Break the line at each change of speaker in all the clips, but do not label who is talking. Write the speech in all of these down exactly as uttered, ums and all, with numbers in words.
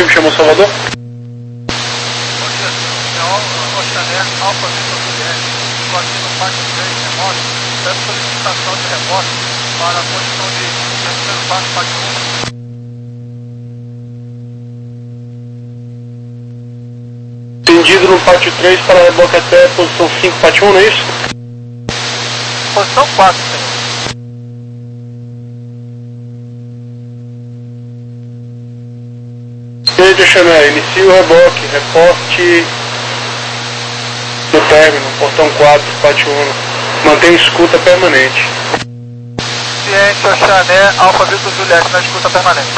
me chamou Salvador?
Bom dia, senhor. É Oxané, Alfa Vitor Juliette. Estou aqui no Parque três remoto. Peço solicitação de rebote para a posição de terceiro passo Parque um.
Entendido no pátio três para reboque até posição cinco, pátio um, não é isso?
Posição quatro, senhor.
Seja Xané, inicie o reboque, reporte no término, portão quatro, pátio um. Mantenha escuta permanente.
Ciente, Oxané, Alfa Vitor Juliette na escuta permanente.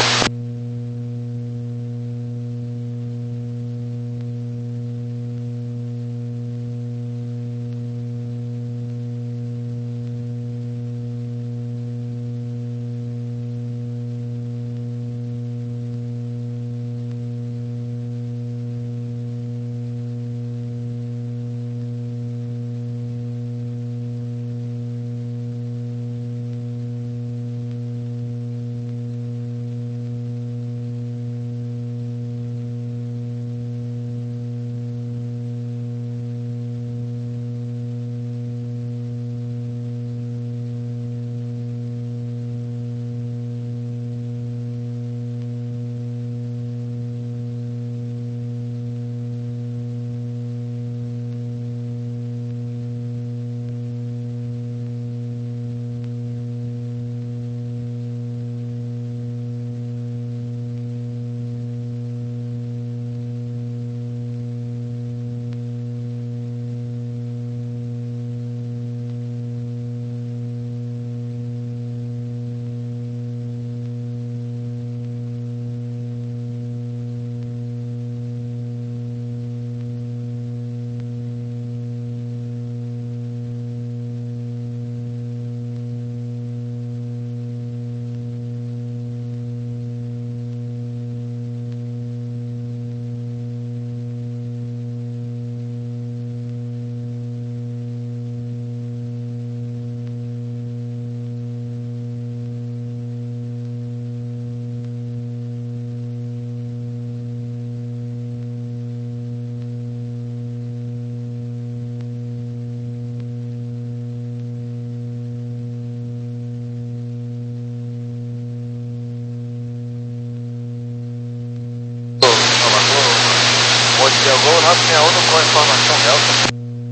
Chegou o nosso sessenta e um com informação Delta.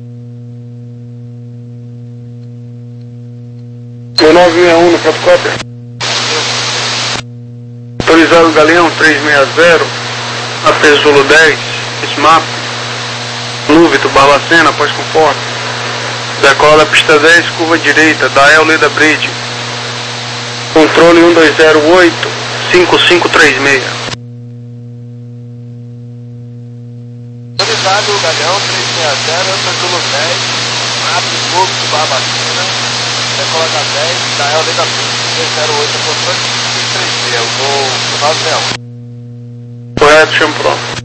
O nove seis um no protocolo. Autorizado Galeão trezentos e sessenta, A P Zulu dez, Smap, Lúvito, Barbacena, pós-conforto. Decola da pista dez, curva direita, da El Leda Bridge. Controle um dois zero oito, cinco cinco três seis.
Autorizado Galeão trezentos e sessenta, A P Zulu dez, Smap, Lúvito, Barbacena. Decola da dez, da El Leda Bridge, três zero oito, controle cinco três seis. Eu vou pro nove seis um.
Correto, chamo pronto.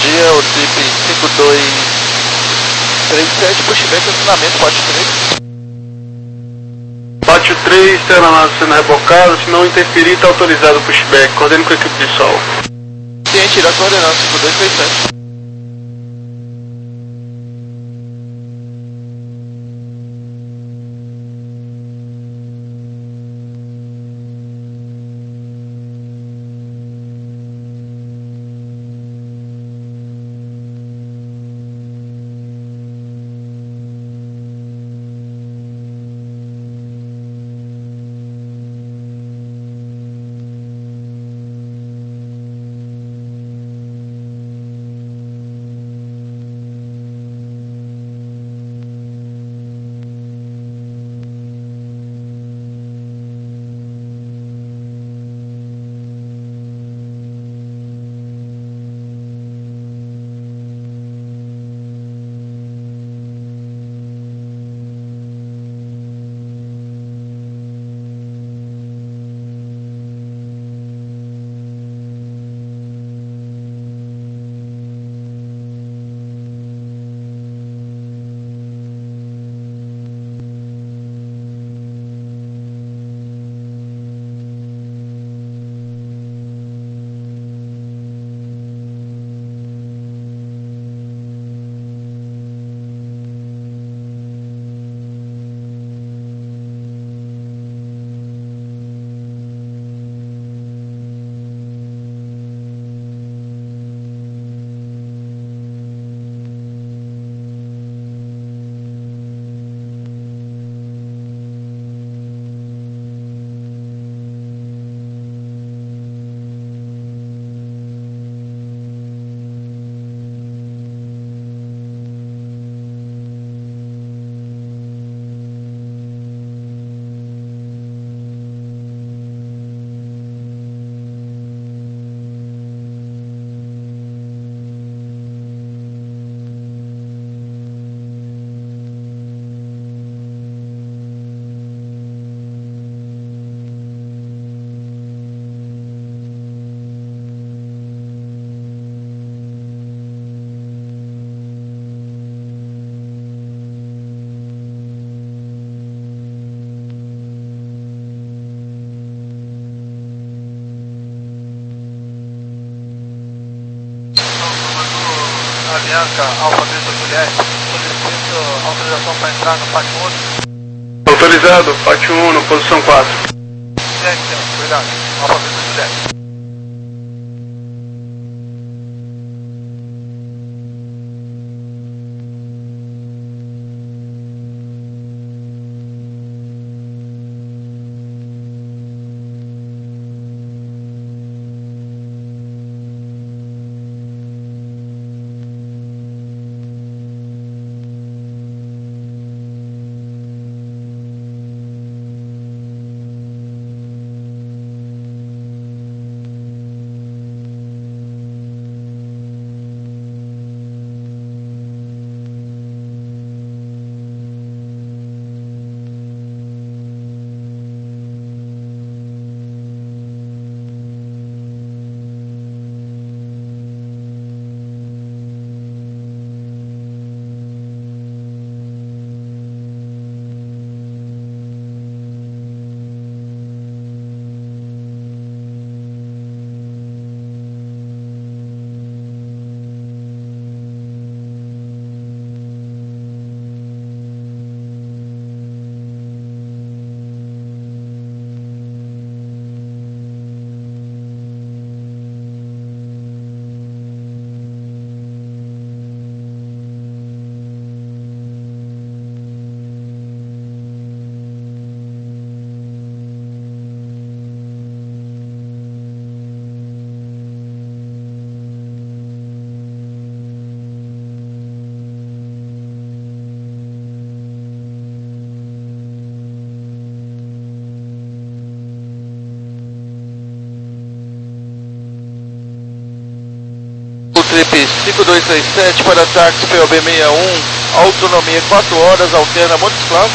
dia, o trip cinco dois três sete, pushback, acionamento, pátio três.
Pátio três, terra sendo rebocada, se não interferir, está autorizado o pushback, coordene com a equipe de sol.
Ciente, irá coordenando cinco dois três sete. Bianca, Alfa Delta Juliette, solicito autorização para entrar no pátio um.
Autorizado, pátio um, posição quatro.
Gente, cuidado, Alfa Delta Juliette. Trip cinco dois três sete para táxi P O B sessenta e um, autonomia quatro horas, alterna Montes Claros.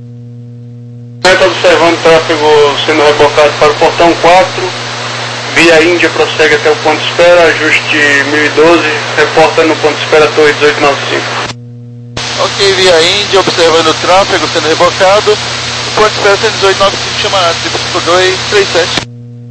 Está observando o tráfego sendo rebocado para o portão quatro, via Via Índia prossegue até o ponto de espera, ajuste mil e doze, reporta no ponto de espera Torre dezoito noventa e cinco.
Ok, Via Índia, observando o tráfego sendo rebocado. O ponto de espera dezoito noventa e cinco, chamada triplo cinco dois três sete.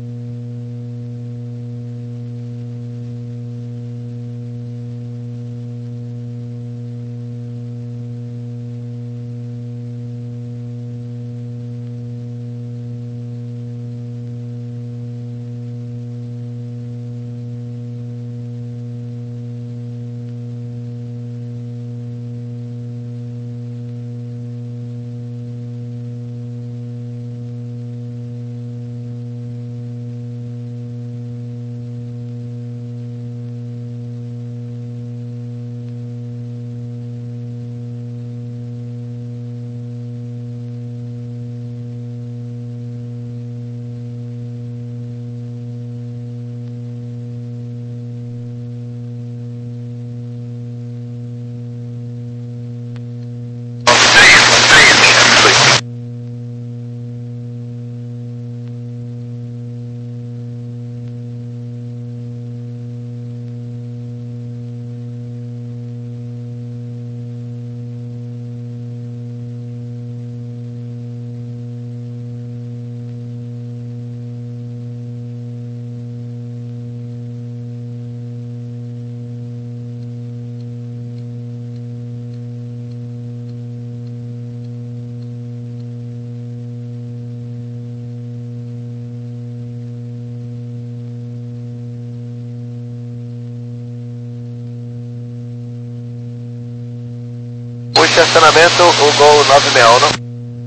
O estacionamento, o Gol nove seis um, não?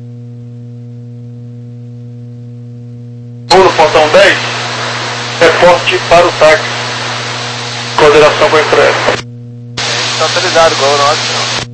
Gol no portão dez, reporte para o táxi. Coordenação com a empresa.
Está autorizado, Gol nove seis um.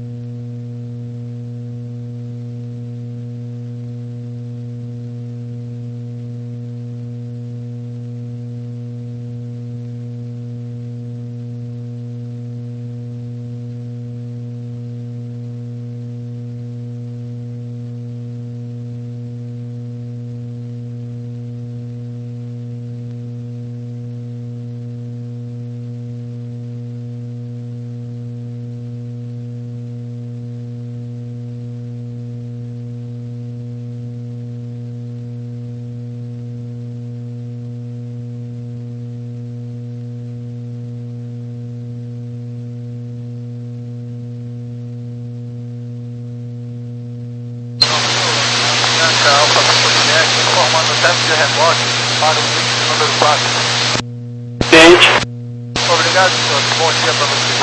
Informando o teste de rebote para o índice número quatro.
Ciente.
Obrigado, senhor. Bom dia para você.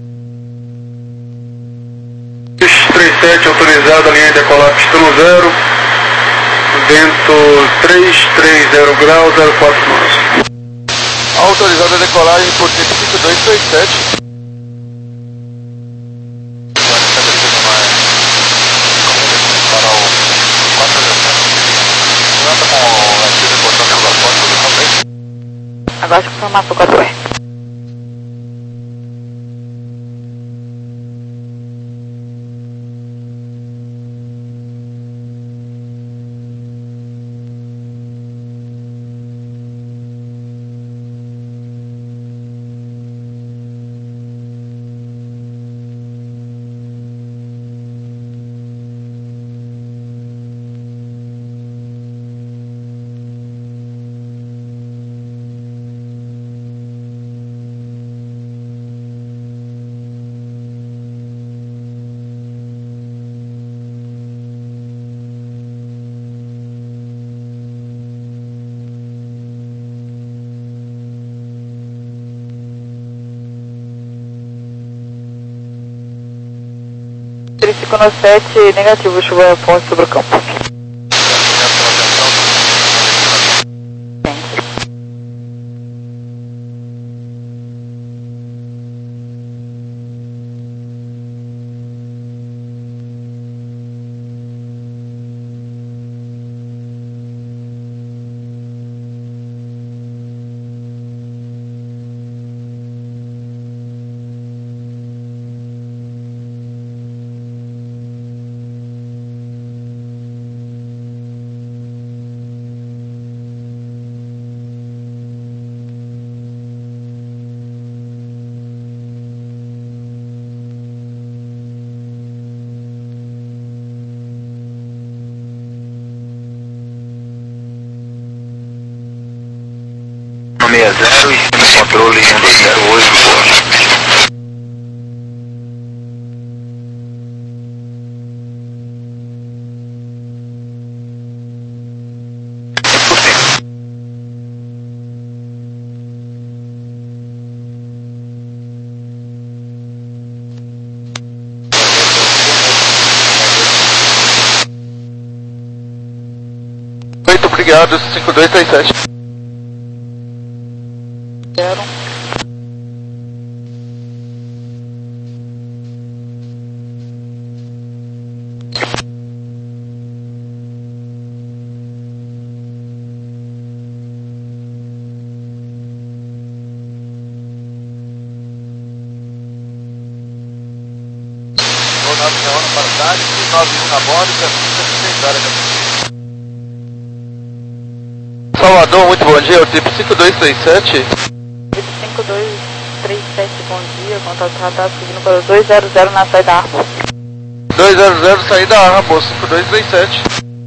trinta e sete autorizado, a linha de decolar pistão zero. Vento trezentos e trinta graus, zero quatro nós.
Autorizada a decolagem por triplo cinco dois três sete.
Agora deixa eu formar o quatro R. três cinco sete, negativo, chuva ponte sobre o campo.
sessenta e cima controle um dois zero oito, boa.
Muito obrigado, cinco dois três sete.
Zero.
Vou nove um na paridade, nove um na borda, seis horas da
Salvador, muito bom dia, o tipo cinco dois três sete.
Tipo cinco dois três sete, bom dia. Contato radar seguindo para o dois zero zero na saída da Arma.
dois zero zero, saída Arma, cinco dois três sete.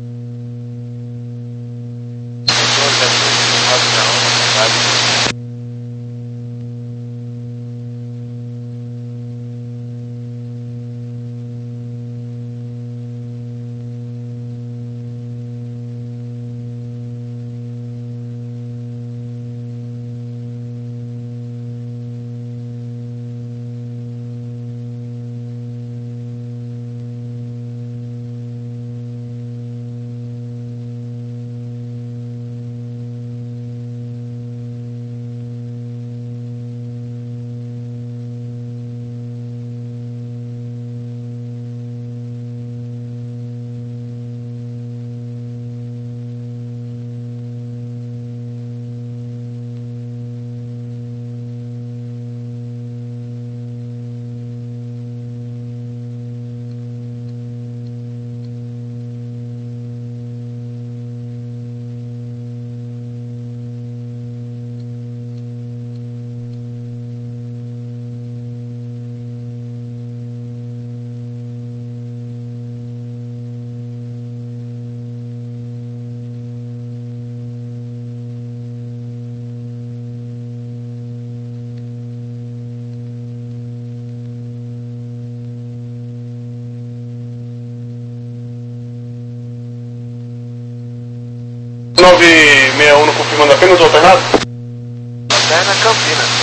nove seis um confirmando apenas o alternado?
Lanterna Campinas.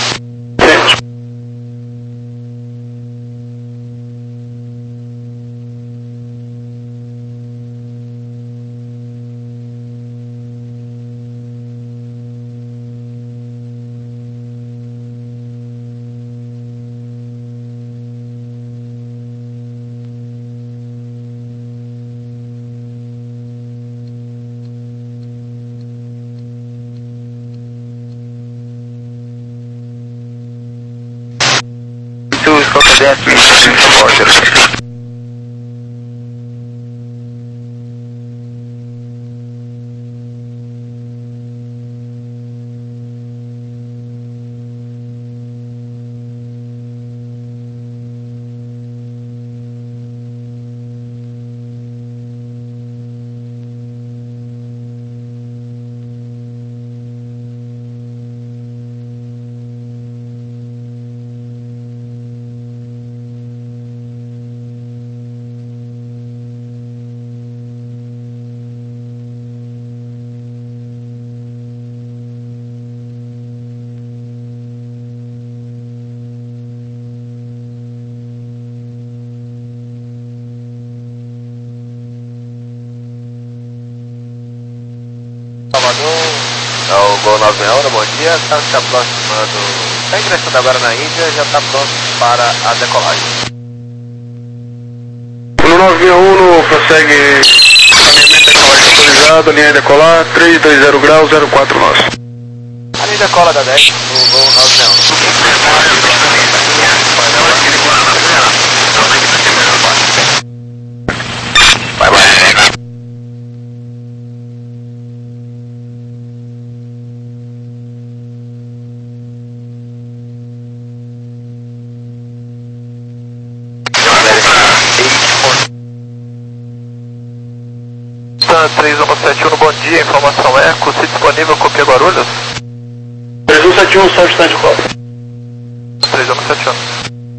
Dentro do Salvador, é o Gol nove um, bom dia, está se aproximando, está ingressando agora na Índia, já está pronto para a decolagem.
No nove um, prossegue alinhamento de decolagem autorizado, linha de decolar, três dois zero graus, zero quatro nós.
A linha decola da dez, no Gol nove um. Vai, vai, vai. três um sete um, bom dia, informação Eco, se disponível, copia Guarulhos.
três sete um, sete stand call.
três um sete um.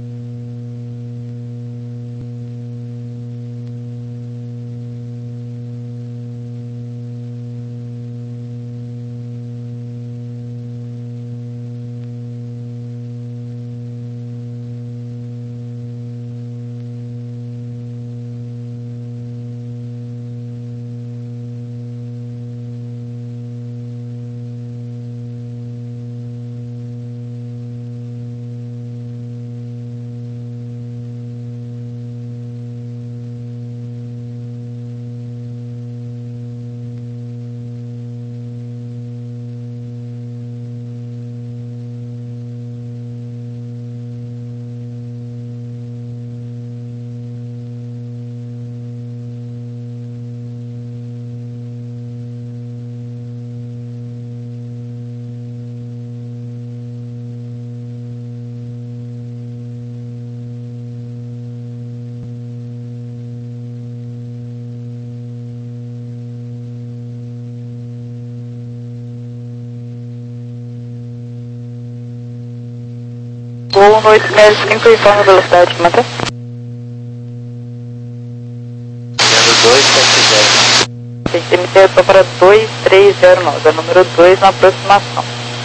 Gol um oito seis cinco, informa a velocidade, mantém?
dois sete zero.
Tem que emitir para dois três zero nove, é o número dois na aproximação.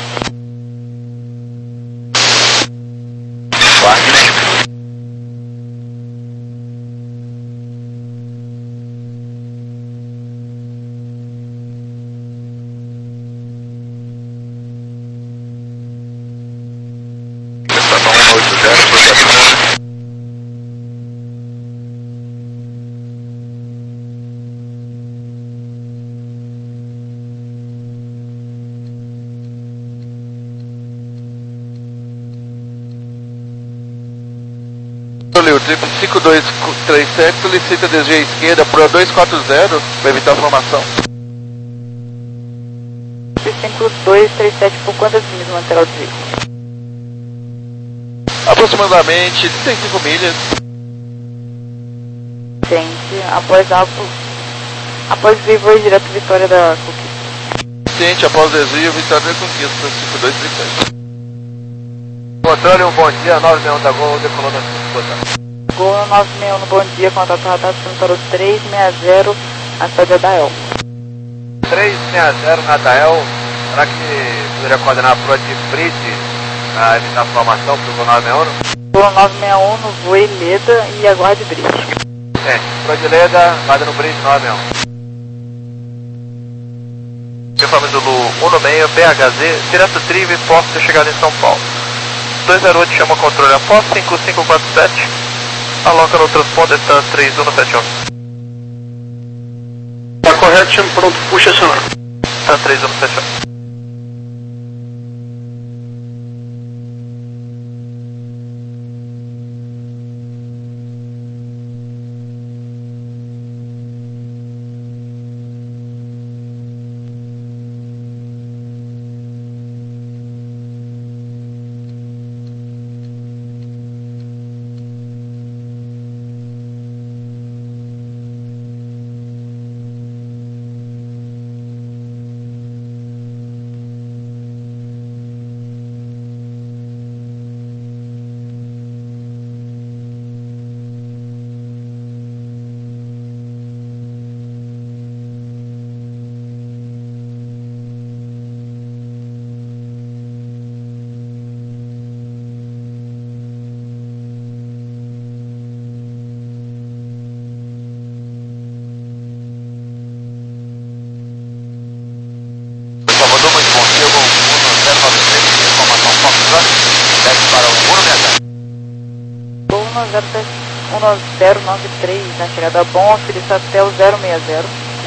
cinco dois três sete solicita desvio à esquerda para dois quatro zero para evitar a formação.
cinco dois três sete, por quantas milhas no lateral do veículo?
Aproximadamente trinta e cinco milhas.
Gente, após algo. Após o voo direto Vitória da Conquista.
Ciente, após desvio, Vitória da Conquista, cinco dois três sete. Controle, um bom dia, nove seis um da Gol, decolou na cinco.
Gol nove seis um no bom dia, contato radar para o três seis zero na cidade da El.
três seis zero Natael, será que poderia coordenar a Pro de Bridge para evitar a formação para o Gol nove seis um?
Gol nove seis um no voo Leda e aguarde Bridge.
É, Pro de Leda, guarda no Bridge nove seis um. Uniforme Zulu um seis, B H Z, direto Trive, posto de chegada em São Paulo. dois zero oito chama o controle após, cinco cinco quatro sete, aloca no transponder, está três um sete um.
Tá correto, chama pronto, puxa acionar.
Está três um sete um.
um zero nove três na chegada bom, ofereça até o zero seis zero.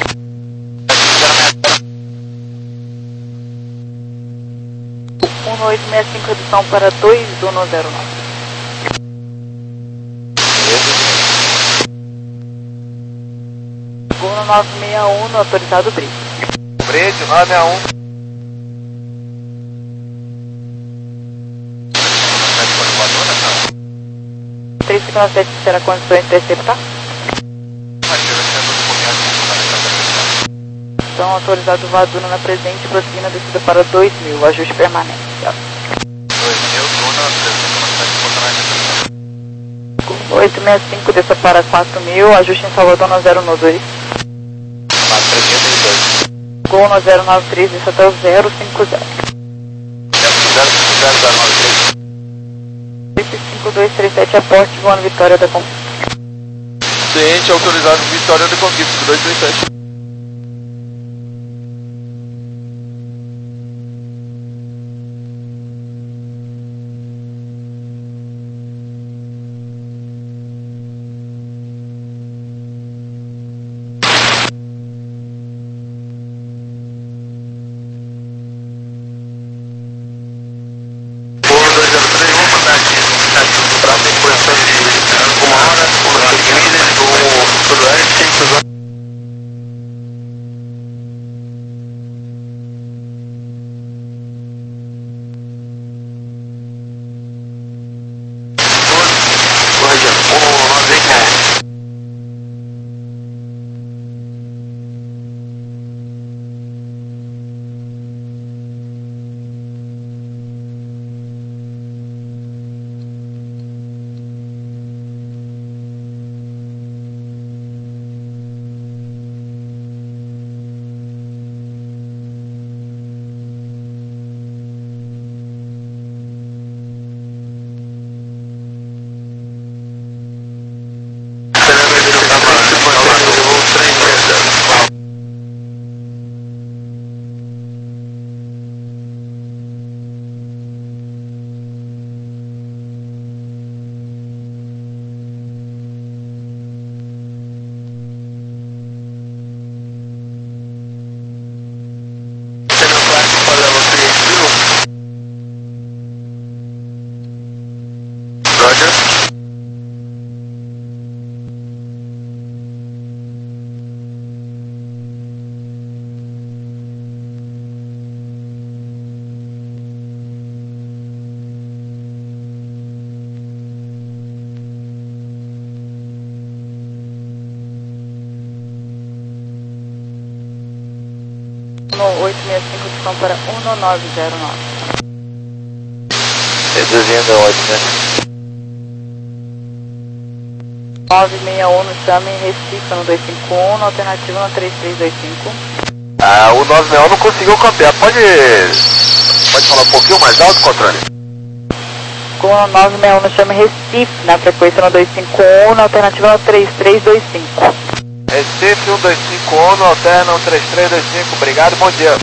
um oito seis cinco, redução para dois um zero nove. Gol nove seis um no autorizado Bridge.
Bridge nove seis um.
três cinco nove sete será condições de interceptar? Então autorizado Vaduna na presente, prosseguindo a descida para dois mil, ajuste permanente. oito seis cinco, desça para quatro mil, ajuste em Salvador no zero nove dois.
quatro três seis dois.
Gol no zero nove três, desça até o zero cinco zero.
zero cinco zero zero nove três.
cinco dois três sete, aporte, voando Vitória da Conquista.
Cliente autorizado Vitória da Conquista, cinco dois três sete.
oito seis cinco, descão para um nove zero nove.
Reduzindo a oito, né?
nove seis um, no chame Recife no dois cinco um, na alternativa no três três dois cinco.
Ah, o nove seis um não conseguiu campear. Pode, pode falar um pouquinho mais alto, controle?
Com o nove seis um, no chame Recife, na frequência no dois cinco um, na alternativa no três três dois cinco.
Recife um dois cinco um, no alterna um três três dois cinco. Obrigado, bom dia.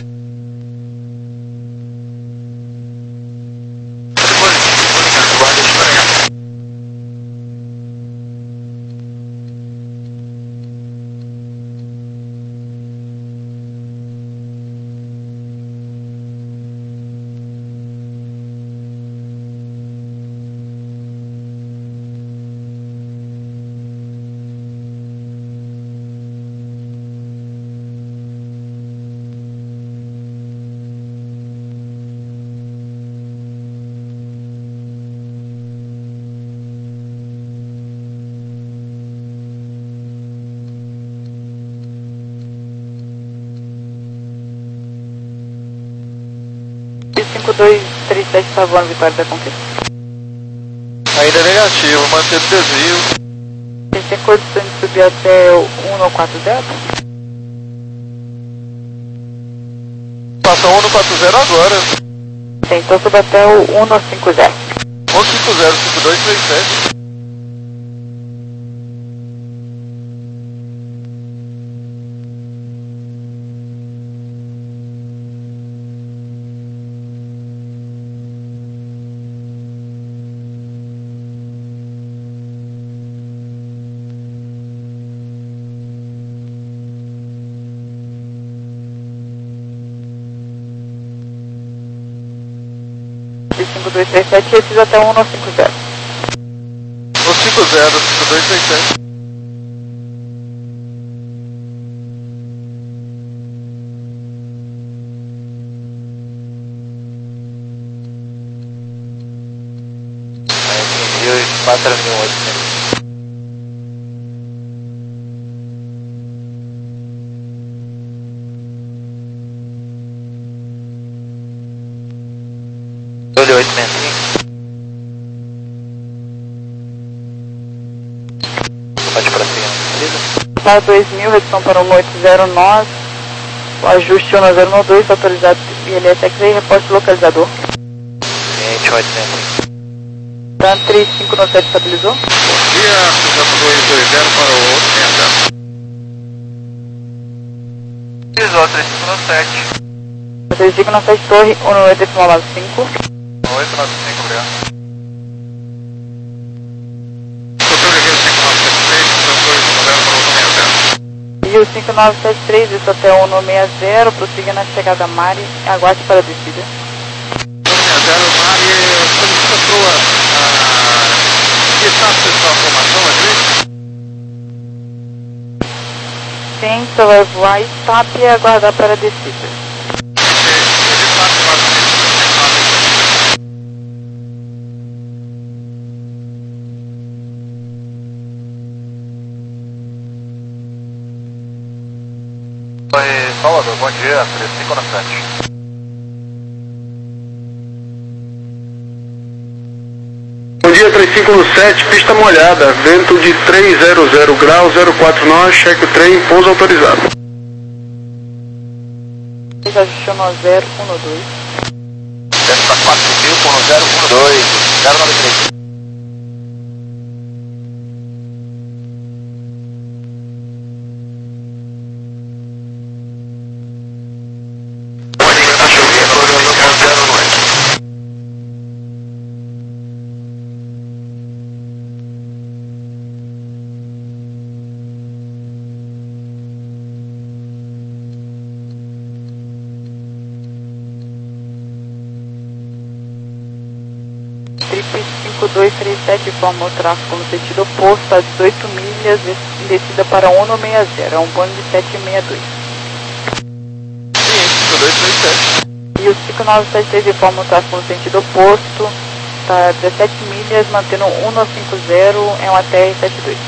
cinco dois três sete, tá voando Vitória da Conquista.
Ainda é negativo, mantendo desvio.
Você tem condições de subir até o um quatro zero?
Passa um no quatro zero agora.
Tem, então suba até o um cinco zero.
um cinco zero cinco dois três sete.
cinco dois três sete, precisa até um cinco zero.
um cinco zero cinco dois três sete. Aí, quatro mil oito, né? oito seis cinco.
para dois mil, redução para um oito zero nós. O ajuste um zero um dois, autorizado I L S X-Ray, reporte localizador.
Cliente oito seis cinco.
Tan três cinco nove sete, estabilizou.
Bom dia, cruzamos dois dois zero para o outro seis zero.
Visual três cinco nove sete.
três cinco nove sete, torre um oito decimal nove cinco.
oito nove cinco, obrigado.
Rio cinco nove sete três, isso até um nove seis zero, prossiga na chegada Mari, aguarde para a descida.
um seis zero, Mari, solicita proa, que status da sua formação, é
Sim, só vai voar e stop e aguardar para a descida.
Oi, Salvador, bom dia, três cinco nove sete.
Bom dia, três cinco nove sete, pista molhada, vento de trezentos graus, zero quatro nós, cheque o trem, pouso autorizado.
Ajuste um zero um dois.
Vento para quatro mil por um zero um dois, zero nove três.
cinco dois três sete, informa o tráfego no sentido oposto a dezoito milhas, em descida para um nove seis zero, é um Boeing sete seis dois.
Sim, cinco dois três sete.
E o cinco nove sete três informa o tráfego no sentido oposto, está a dezessete milhas, mantendo um nove cinco zero, é um A T R setenta e dois.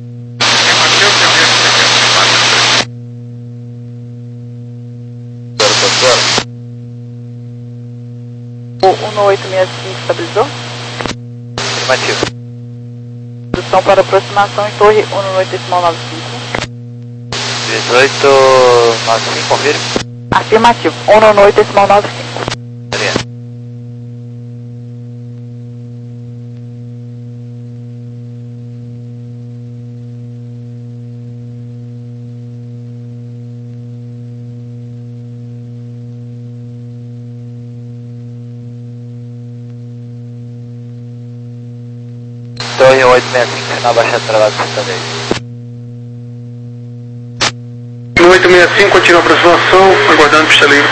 O um oito seis cinco estabilizou?
Afirmativo.
Redução para aproximação em torre um oito decimal nove cinco.
dezoito nove cinco, confirme.
Afirmativo, um oito decimal nove cinco.
Beleza. Torre oito seis cinco, final baixada para lá do Santander.
oito seis cinco, continua a aproximação, aguardando pista livre.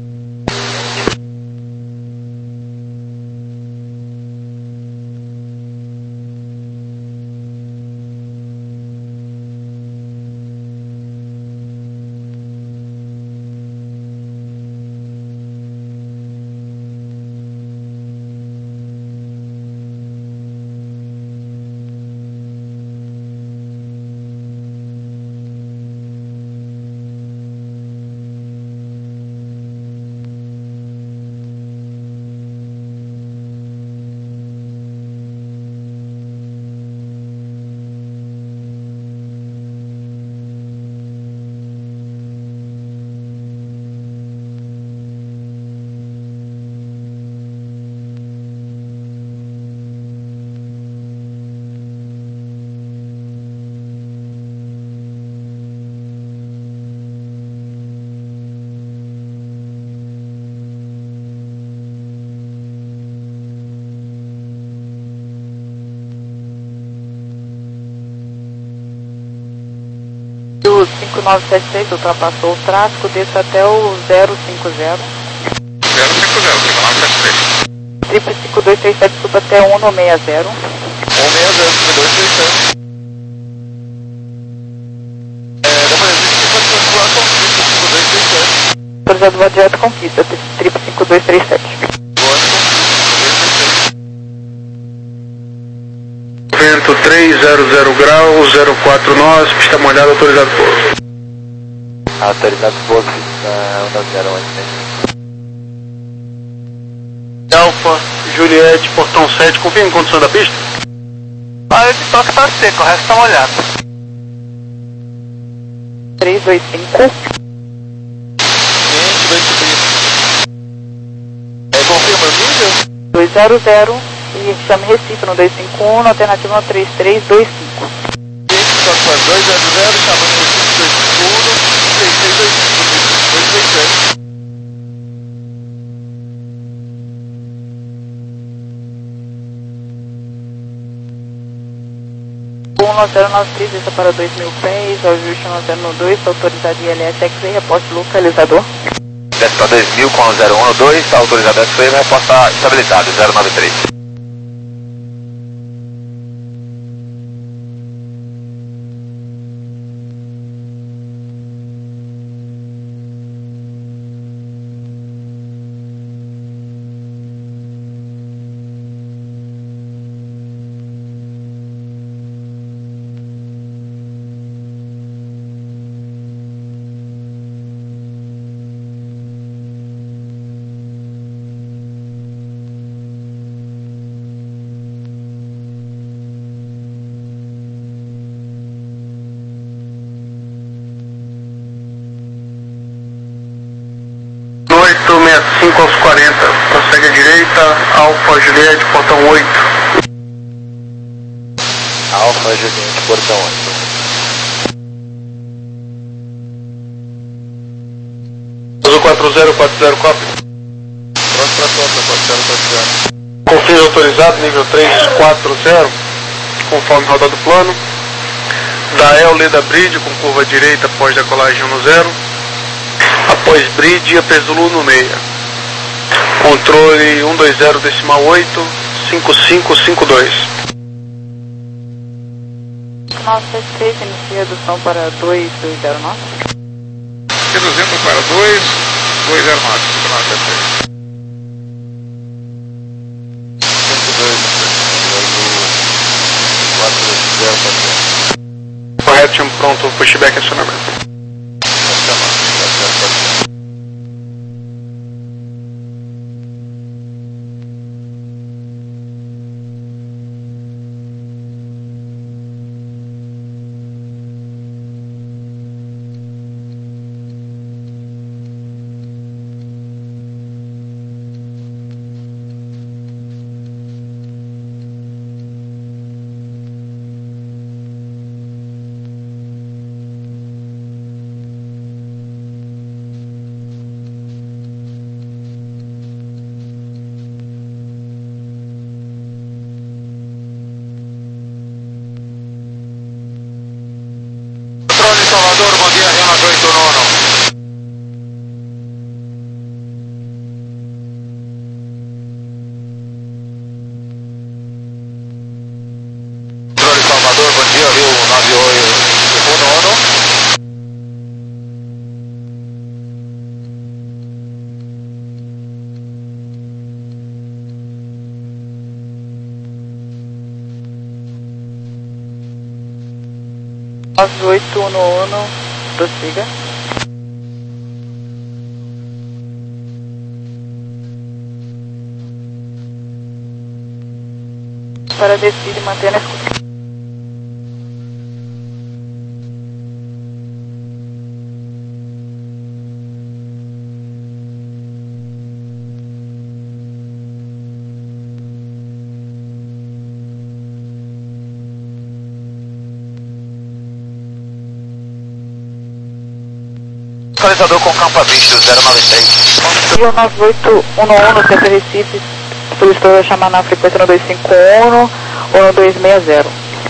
O cinco nove sete seis ultrapassou o tráfego, desça até o zero cinco zero.
zero cinco zero, cinco nove sete três.
Triple cinco dois três sete, suba até um nove seis zero.
um seis zero, cinco dois três sete. É, dá pra dizer que pode circular com cinco dois três sete.
Autorizado voar direto conquista, triple cinco dois três sete.
Boa,
Vento trezentos graus, zero quatro nós, pista molhada, autorizado pouso.
autorizado pouso, um zero oito.
Alfa, Juliette, portão sete, confirma em condição da pista?
Ah, esse toque tá seco, o resto tá molhado.
dois cinco.
Cliente, vai subir. É, confirma o nível?
dois zero zero e chame Recife no dois cinco um, alternativa no três três dois cinco.
Cliente, só faz dois zero zero, chamando Recife dois cinco um, três três dois cinco, dois três três.
um nove zero nove três, desça para dois mil pés, ajuste no zero um dois, autorizado I L S X-Ray, reporte localizador.
Desce para dois mil com zero um dois, autorizado X-Ray, reporta estabilizado, zero nove três.
oito seis cinco aos quarenta, prossegue à direita, Alfa Juliette, portão oito.
Alfa Juliette, portão oito.
Uso quatro zero quatro zero, copy.
Pronto para toda, quatro zero quatro zero.
Confins autorizado, nível três quatro zero, conforme rodado plano. Da El Leda Bridge, com curva direita após decolagem no zero. Após bridge, apeso Zulu no meia. Controle um dois zero decimal oito, cinco cinco cinco dois.
nove sete três, inicia redução para dois dois zero nove.
Reduzindo para dois dois zero nove, cinco nove sete três. cinco dois quatro zero quatro zero.
Correto, time pronto, pushback acionamento.
Salvador, bom dia, Renato oito nove. Controle Salvador, bom dia, Rio nove oito um nove.
nove oito um um, prossiga. Para descida e manter a escuta.
Localizador com campo avisto zero nove três.
Rio nove oito um um no centro Recife, solicitou chamar na frequência no dois cinco um ou no dois seis zero.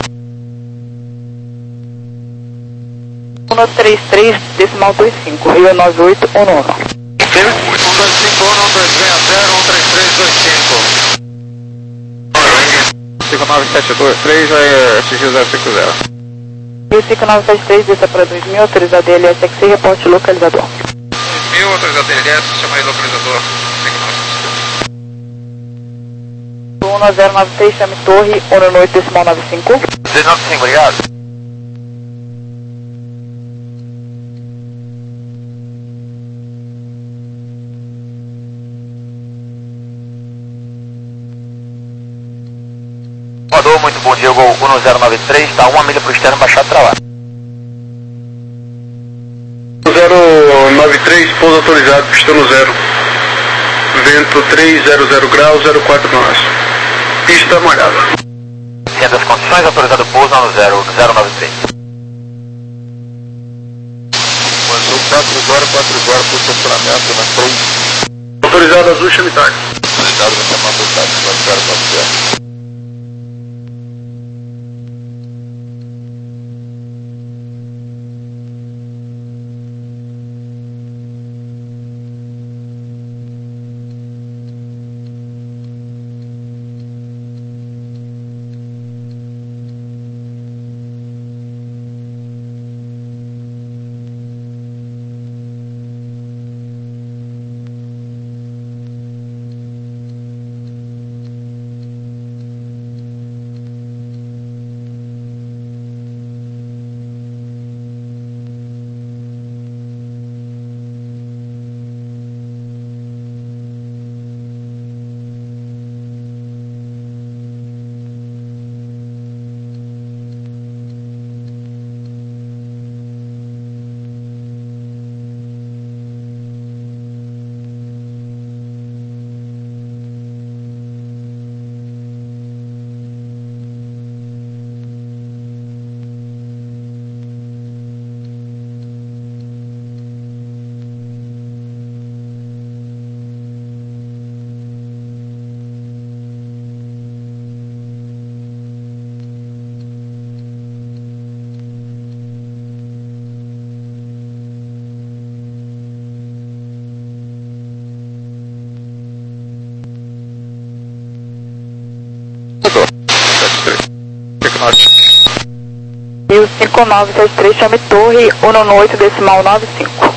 um três três decimal dois cinco, Rio nove oito um um.
um dois cinco um, dois seis zero, um três três dois cinco. cinco nove sete dois três, é S G zero cinco zero.
Rio cinco nove sete três, desça para dois mil, autorizado I L S X-Ray, reporte localizador.
dois mil, autorizado I L S, chama aí localizador.
um nove zero nove três, chame torre, um oito decimal nove cinco.
três nove cinco, obrigado. Voador, muito bom dia, Gol um zero nove três, está uma milha para o externo, baixado para lá.
três, pouso autorizado, pista no zero. Vento trezentos graus, zero quatro nós. Pista molhada.
Sendo as condições, autorizado pouso no zero, zero nove três.
Passou quatro horas, quatro horas, posicionamento na três.
Autorizado azul, chame táxi.
Autorizado na chamada do táxi, quatro zero quatro zero.
Rio cinco nove sete três, chame torre um nove oito decimal nove cinco.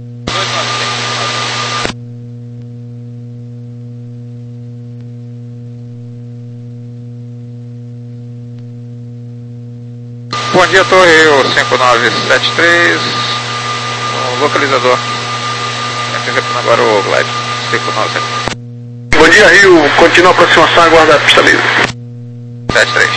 Bom dia, torre Rio cinco nove sete três, o localizador. Aqui repetindo agora o Glide cinco nove sete três.
Bom dia, Rio. Continua a aproximação, aguarda a pista livre.
sete três.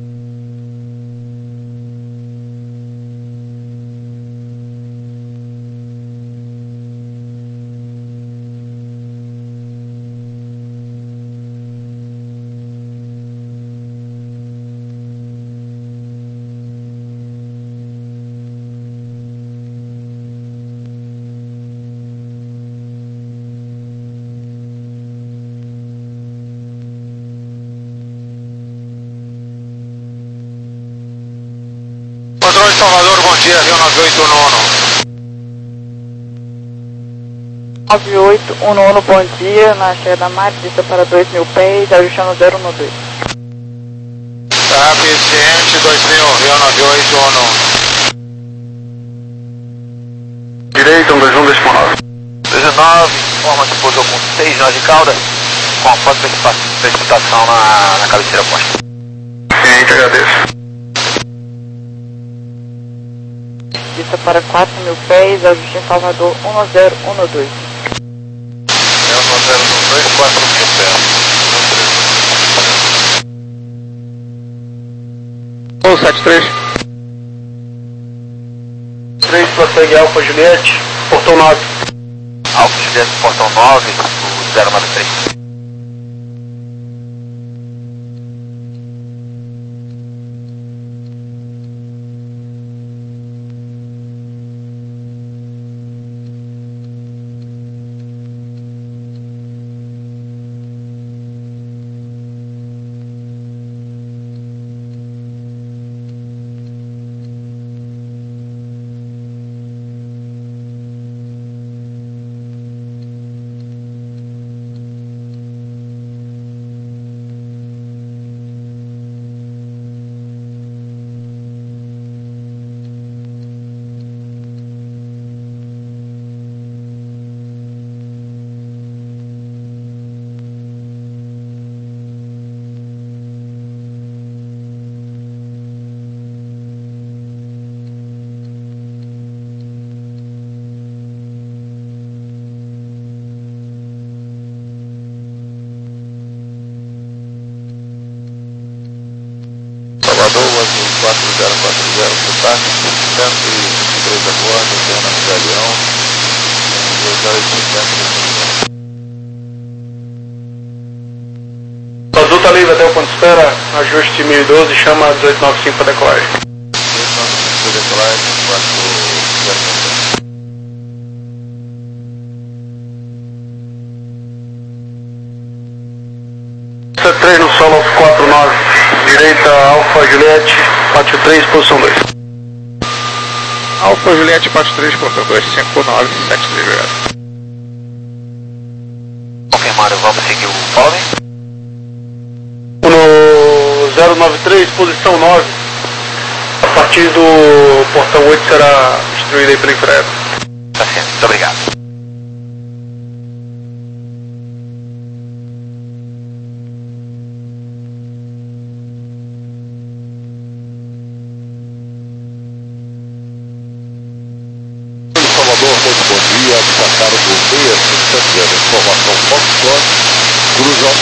Padrão de Salvador, bom dia, Rio nove oito um nono.
nove oito um nono, bom dia, na cheia da mar, pista para dois mil pés, ajustando zero um dois.
Tá, ciente, dois mil, Rio nove oito um nono.
Direita, um dois um decimal nove.
dezenove, informa que pousou com seis nós de cauda, com a foto de precipitação na, na cabeceira posta.
Ciente, agradeço.
Pista para quatro mil pés, ajuste em Salvador um zero um dois.
Rio nove zero um dois, quatro mil pés.
Ou sete três.
três, prossegue Alfa Juliette, portão nove.
Alfa Juliette, portão nove, o zero nove três.
Salvador, azul quatro zero quatro zero, sotaque, cento e vinte e três a bordo, Fernando Galeão,
Azul tá livre até o ponto de espera, ajuste mil e doze, chama dezoito noventa e cinco para decolar. três no solo, quatro nove, direita Alfa Juliette, quatro três, posição dois.
Alfa Juliette quatro três, posição dois, cinco nove sete três, obrigado.
Confirmado, vamos seguir o following.
No zero nove três, posição nove, a partir do portão oito será destruída aí pelo infraero.
Tá certo, muito obrigado.
Salvador, muito bom dia, destacado por seis cinco sete zero, informação Foxtrot, cruza